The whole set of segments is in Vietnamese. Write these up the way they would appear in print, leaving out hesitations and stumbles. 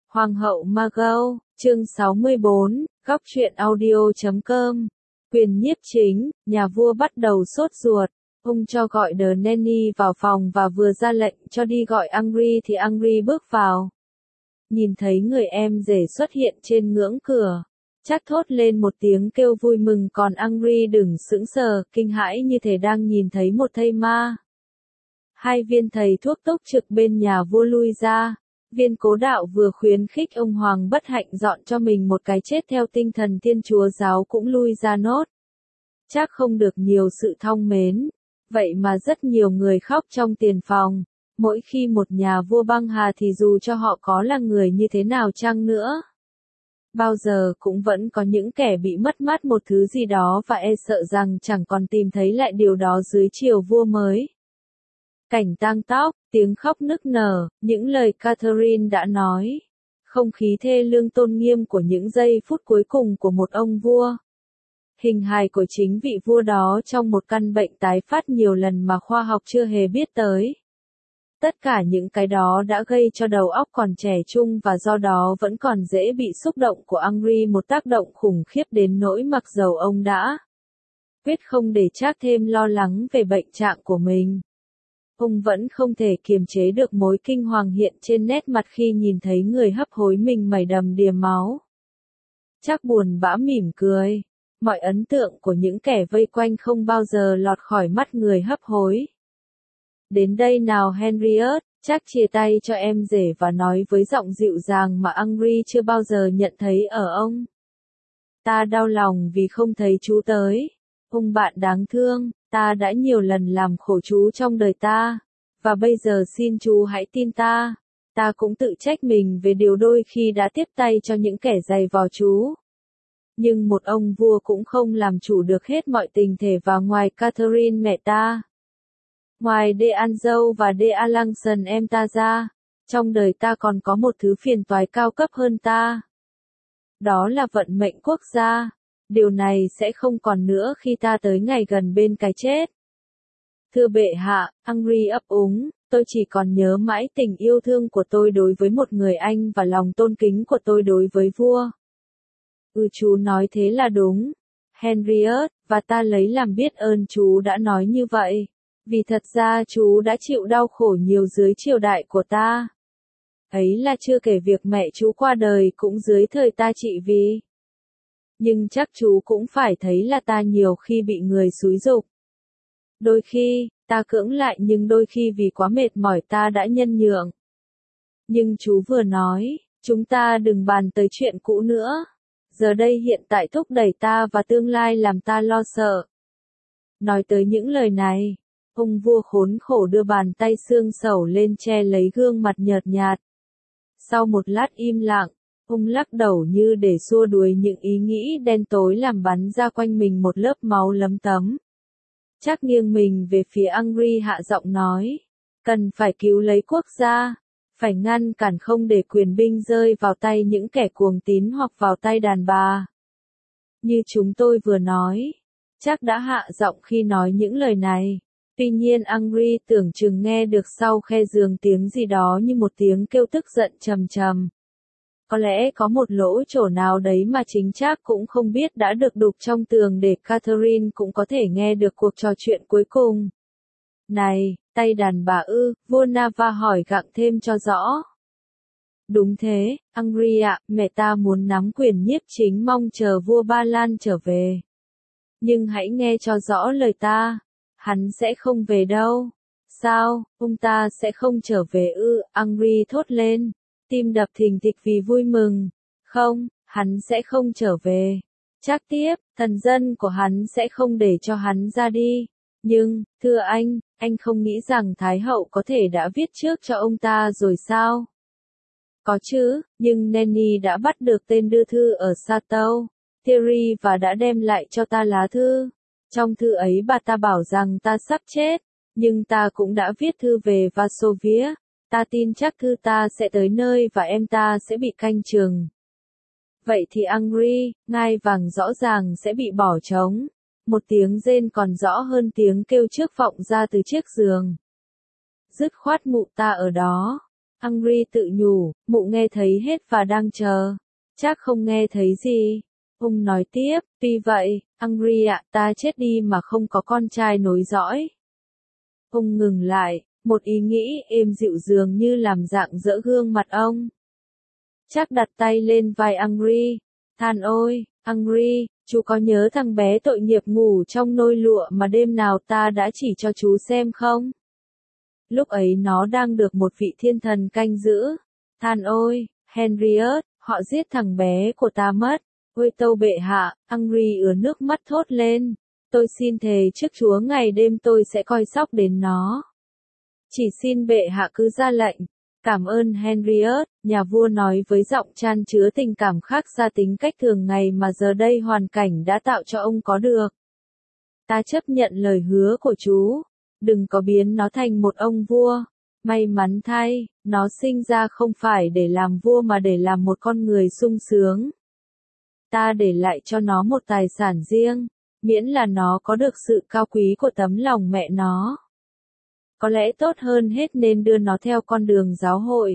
Hoàng hậu Margot, chương 64, góc truyện audio.com. Quyền nhiếp chính, nhà vua bắt đầu sốt ruột. Ông cho gọi The Nanny vào phòng và vừa ra lệnh cho đi gọi Angry thì Angry bước vào. Nhìn thấy người em rể xuất hiện trên ngưỡng cửa. Chắc thốt lên một tiếng kêu vui mừng, còn Angry đừng sững sờ, kinh hãi như thể đang nhìn thấy một thây ma. Hai viên thầy thuốc túc trực bên nhà vua lui ra. Viên cố đạo vừa khuyến khích ông hoàng bất hạnh dọn cho mình một cái chết theo tinh thần Thiên Chúa giáo cũng lui ra nốt. Chắc không được nhiều sự thong mến. Vậy mà rất nhiều người khóc trong tiền phòng. Mỗi khi một nhà vua băng hà thì dù cho họ có là người như thế nào chăng nữa, bao giờ cũng vẫn có những kẻ bị mất mát một thứ gì đó và e sợ rằng chẳng còn tìm thấy lại điều đó dưới triều vua mới. Cảnh tang tóc, tiếng khóc nức nở, những lời Catherine đã nói. Không khí thê lương tôn nghiêm của những giây phút cuối cùng của một ông vua. Hình hài của chính vị vua đó trong một căn bệnh tái phát nhiều lần mà khoa học chưa hề biết tới. Tất cả những cái đó đã gây cho đầu óc còn trẻ trung và do đó vẫn còn dễ bị xúc động của Angry một tác động khủng khiếp đến nỗi mặc dầu ông đã quyết không để Trác thêm lo lắng về bệnh trạng của mình. Ông vẫn không thể kiềm chế được mối kinh hoàng hiện trên nét mặt khi nhìn thấy người hấp hối mình mẩy đầm đìa máu. Trác buồn bã mỉm cười. Mọi ấn tượng của những kẻ vây quanh không bao giờ lọt khỏi mắt người hấp hối. Đến đây nào Henriette, Trác chia tay cho em rể và nói với giọng dịu dàng mà Angry chưa bao giờ nhận thấy ở ông. Ta đau lòng vì không thấy chú tới. Ông bạn đáng thương, ta đã nhiều lần làm khổ chú trong đời ta. Và bây giờ xin chú hãy tin ta. Ta cũng tự trách mình về điều đôi khi đã tiếp tay cho những kẻ giày vò chú. Nhưng một ông vua cũng không làm chủ được hết mọi tình thể và ngoài Catherine mẹ ta. Ngoài De Anjou và De Alençon em ta ra, trong đời ta còn có một thứ phiền toái cao cấp hơn ta. Đó là vận mệnh quốc gia. Điều này sẽ không còn nữa khi ta tới ngày gần bên cái chết. Thưa bệ hạ, Angry ấp úng, tôi chỉ còn nhớ mãi tình yêu thương của tôi đối với một người anh và lòng tôn kính của tôi đối với vua. Chú nói thế là đúng, Henriette, và ta lấy làm biết ơn chú đã nói như vậy. Vì thật ra chú đã chịu đau khổ nhiều dưới triều đại của ta. Ấy là chưa kể việc mẹ chú qua đời cũng dưới thời ta trị vì. Nhưng chắc chú cũng phải thấy là ta nhiều khi bị người xúi giục. Đôi khi, ta cưỡng lại nhưng đôi khi vì quá mệt mỏi ta đã nhân nhượng. Nhưng chú vừa nói, chúng ta đừng bàn tới chuyện cũ nữa. Giờ đây hiện tại thúc đẩy ta và tương lai làm ta lo sợ. Nói tới những lời này, ông vua khốn khổ đưa bàn tay xương xẩu lên che lấy gương mặt nhợt nhạt. Sau một lát im lặng, ông lắc đầu như để xua đuổi những ý nghĩ đen tối làm bắn ra quanh mình một lớp máu lấm tấm. Trác nghiêng mình về phía Angry hạ giọng nói, cần phải cứu lấy quốc gia, phải ngăn cản không để quyền binh rơi vào tay những kẻ cuồng tín hoặc vào tay đàn bà. Như chúng tôi vừa nói, Trác đã hạ giọng khi nói những lời này. Tuy nhiên Angry tưởng chừng nghe được sau khe giường tiếng gì đó như một tiếng kêu tức giận trầm trầm. Có lẽ có một lỗ chỗ nào đấy mà chính Trác cũng không biết đã được đục trong tường để Catherine cũng có thể nghe được cuộc trò chuyện cuối cùng. Này, tay đàn bà ư, vua Nava hỏi gặng thêm cho rõ. Đúng thế, Angry ạ, mẹ ta muốn nắm quyền nhiếp chính mong chờ vua Ba Lan trở về. Nhưng hãy nghe cho rõ lời ta. Hắn sẽ không về đâu. Sao, ông ta sẽ không trở về ư? Angry thốt lên, tim đập thình thịch vì vui mừng. Không, hắn sẽ không trở về. Trác tiếp, thần dân của hắn sẽ không để cho hắn ra đi. Nhưng, thưa anh không nghĩ rằng Thái hậu có thể đã viết trước cho ông ta rồi sao? Có chứ, nhưng Nanny đã bắt được tên đưa thư ở Chateau Thierry và đã đem lại cho ta lá thư. Trong thư ấy bà ta bảo rằng ta sắp chết, nhưng ta cũng đã viết thư về Varsovia. Ta tin chắc thư ta sẽ tới nơi và em ta sẽ bị canh chừng. Vậy thì Angry, ngai vàng rõ ràng sẽ bị bỏ trống. Một tiếng rên còn rõ hơn tiếng kêu trước vọng ra từ chiếc giường. Dứt khoát mụ ta ở đó. Angry tự nhủ, mụ nghe thấy hết và đang chờ. Chắc không nghe thấy gì. Ung nói tiếp, tuy vậy, Angry ạ, ta chết đi mà không có con trai nối dõi. Ung ngừng lại, một ý nghĩ êm dịu dường như làm rạng rỡ gương mặt ông. Chắc đặt tay lên vai Angry, than ôi, Angry, chú có nhớ thằng bé tội nghiệp ngủ trong nôi lụa mà đêm nào ta đã chỉ cho chú xem không? Lúc ấy nó đang được một vị thiên thần canh giữ. Than ôi, Henriette, họ giết thằng bé của ta mất. Ôi tâu bệ hạ, Angry ứa nước mắt thốt lên. Tôi xin thề trước Chúa ngày đêm tôi sẽ coi sóc đến nó. Chỉ xin bệ hạ cứ ra lệnh. Cảm ơn Henriette, nhà vua nói với giọng chan chứa tình cảm khác xa tính cách thường ngày mà giờ đây hoàn cảnh đã tạo cho ông có được. Ta chấp nhận lời hứa của chú. Đừng có biến nó thành một ông vua. May mắn thay, nó sinh ra không phải để làm vua mà để làm một con người sung sướng. Ta để lại cho nó một tài sản riêng, miễn là nó có được sự cao quý của tấm lòng mẹ nó. Có lẽ tốt hơn hết nên đưa nó theo con đường giáo hội.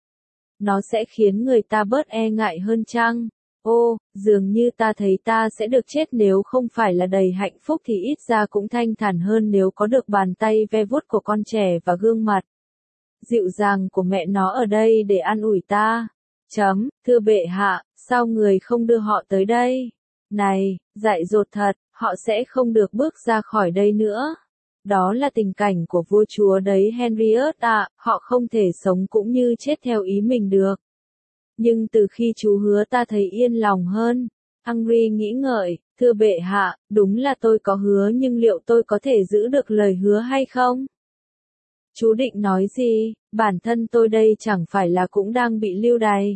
Nó sẽ khiến người ta bớt e ngại hơn chăng? Ô, dường như ta thấy ta sẽ được chết nếu không phải là đầy hạnh phúc thì ít ra cũng thanh thản hơn nếu có được bàn tay ve vuốt của con trẻ và gương mặt dịu dàng của mẹ nó ở đây để an ủi ta. Thưa bệ hạ, sao người không đưa họ tới đây? Này, dại dột thật, họ sẽ không được bước ra khỏi đây nữa. Đó là tình cảnh của vua chúa đấy Henriette ạ, họ không thể sống cũng như chết theo ý mình được. Nhưng từ khi chú hứa ta thấy yên lòng hơn. Angry nghĩ ngợi, thưa bệ hạ, đúng là tôi có hứa nhưng liệu tôi có thể giữ được lời hứa hay không? Chú định nói gì, bản thân tôi đây chẳng phải là cũng đang bị lưu đày.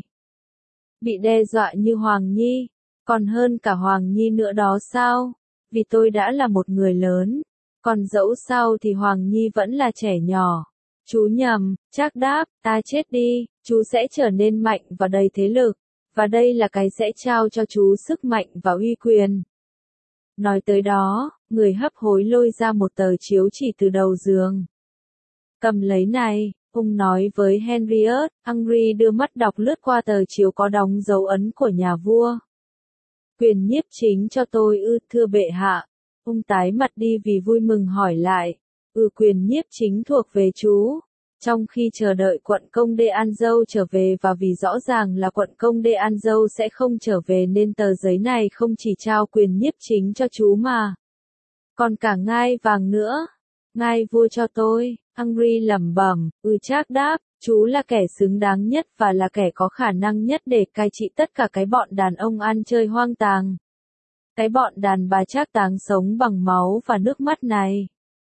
Bị đe dọa như Hoàng Nhi, còn hơn cả Hoàng Nhi nữa đó sao? Vì tôi đã là một người lớn, còn dẫu sao thì Hoàng Nhi vẫn là trẻ nhỏ. Chú nhầm, Trác đáp, ta chết đi, chú sẽ trở nên mạnh và đầy thế lực, và đây là cái sẽ trao cho chú sức mạnh và uy quyền. Nói tới đó, người hấp hối lôi ra một tờ chiếu chỉ từ đầu giường. Cầm lấy này, ông nói với Henriette. Angry đưa mắt đọc lướt qua tờ chiếu có đóng dấu ấn của nhà vua. Quyền nhiếp chính cho tôi ư, thưa bệ hạ. Ông tái mặt đi vì vui mừng hỏi lại. Quyền nhiếp chính thuộc về chú. Trong khi chờ đợi quận công De Anjou trở về và vì rõ ràng là quận công De Anjou sẽ không trở về nên tờ giấy này không chỉ trao quyền nhiếp chính cho chú mà còn cả ngai vàng nữa. Ngai vua cho tôi, Angry lẩm bẩm, Trác đáp, chú là kẻ xứng đáng nhất và là kẻ có khả năng nhất để cai trị tất cả cái bọn đàn ông ăn chơi hoang tàng. Cái bọn đàn bà trác táng sống bằng máu và nước mắt này.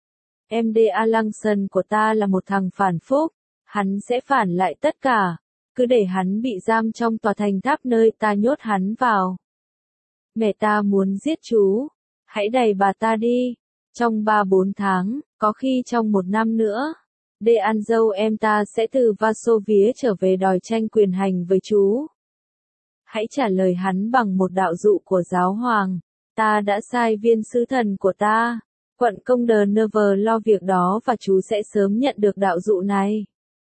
MD Alanson của ta là một thằng phản phúc, hắn sẽ phản lại tất cả, cứ để hắn bị giam trong tòa thành tháp nơi ta nhốt hắn vào. Mẹ ta muốn giết chú, hãy đày bà ta đi, trong 3-4 tháng, có khi trong 1 năm nữa. De Anjou em ta sẽ từ Varsovie trở về đòi tranh quyền hành với chú. Hãy trả lời hắn bằng một đạo dụ của giáo hoàng. Ta đã sai viên sứ thần của ta. Quận công de Nevers lo việc đó và chú sẽ sớm nhận được đạo dụ này.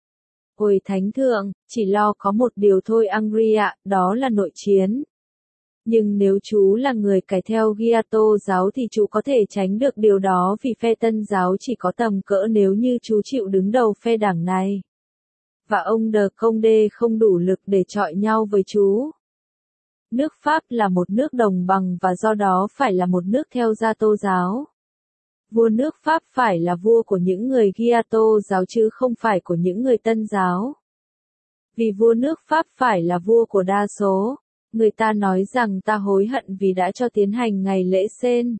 Ôi thánh thượng, chỉ lo có một điều thôi Angry ạ, đó là nội chiến. Nhưng nếu chú là người cải theo Giato giáo thì chú có thể tránh được điều đó vì phe Tân giáo chỉ có tầm cỡ nếu như chú chịu đứng đầu phe đảng này. Và ông de Condé không đủ lực để chọi nhau với chú. Nước Pháp là một nước đồng bằng và do đó phải là một nước theo Giato giáo. Vua nước Pháp phải là vua của những người Giato giáo chứ không phải của những người Tân giáo. Vì vua nước Pháp phải là vua của đa số. Người ta nói rằng ta hối hận vì đã cho tiến hành ngày lễ Sen.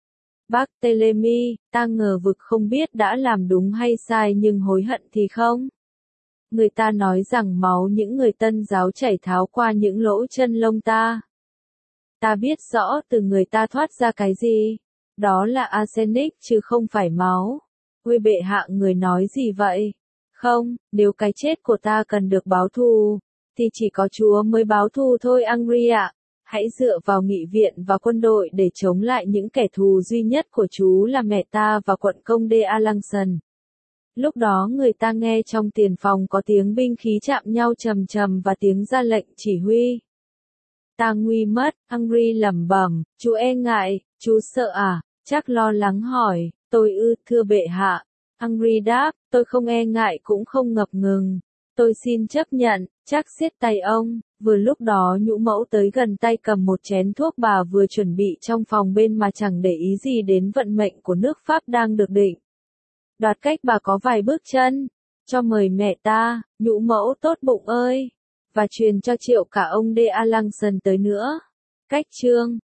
Barthélemy, ta ngờ vực không biết đã làm đúng hay sai nhưng hối hận thì không. Người ta nói rằng máu những người Tân giáo chảy tháo qua những lỗ chân lông ta. Ta biết rõ từ người ta thoát ra cái gì. Đó là arsenic chứ không phải máu. Ôi bệ hạ người nói gì vậy? Không, nếu cái chết của ta cần được báo thù, thì chỉ có Chúa mới báo thù thôi Angry ạ. Hãy dựa vào nghị viện và quân đội để chống lại những kẻ thù duy nhất của chú là mẹ ta và quận công De Alanson. Lúc đó người ta nghe trong tiền phòng có tiếng binh khí chạm nhau trầm trầm và tiếng ra lệnh chỉ huy. Ta nguy mất, Henry lẩm bẩm, chú e ngại, chú sợ à? Chắc lo lắng hỏi, tôi thưa bệ hạ. Henry đáp, tôi không e ngại cũng không ngập ngừng. Tôi xin chấp nhận, chắc siết tay ông. Vừa lúc đó nhũ mẫu tới gần tay cầm một chén thuốc bà vừa chuẩn bị trong phòng bên mà chẳng để ý gì đến vận mệnh của nước Pháp đang được định. Đoạt cách bà có vài bước chân, cho mời mẹ ta, nhũ mẫu tốt bụng ơi, và truyền cho Triệu cả ông de Alençon tới nữa. Cách chương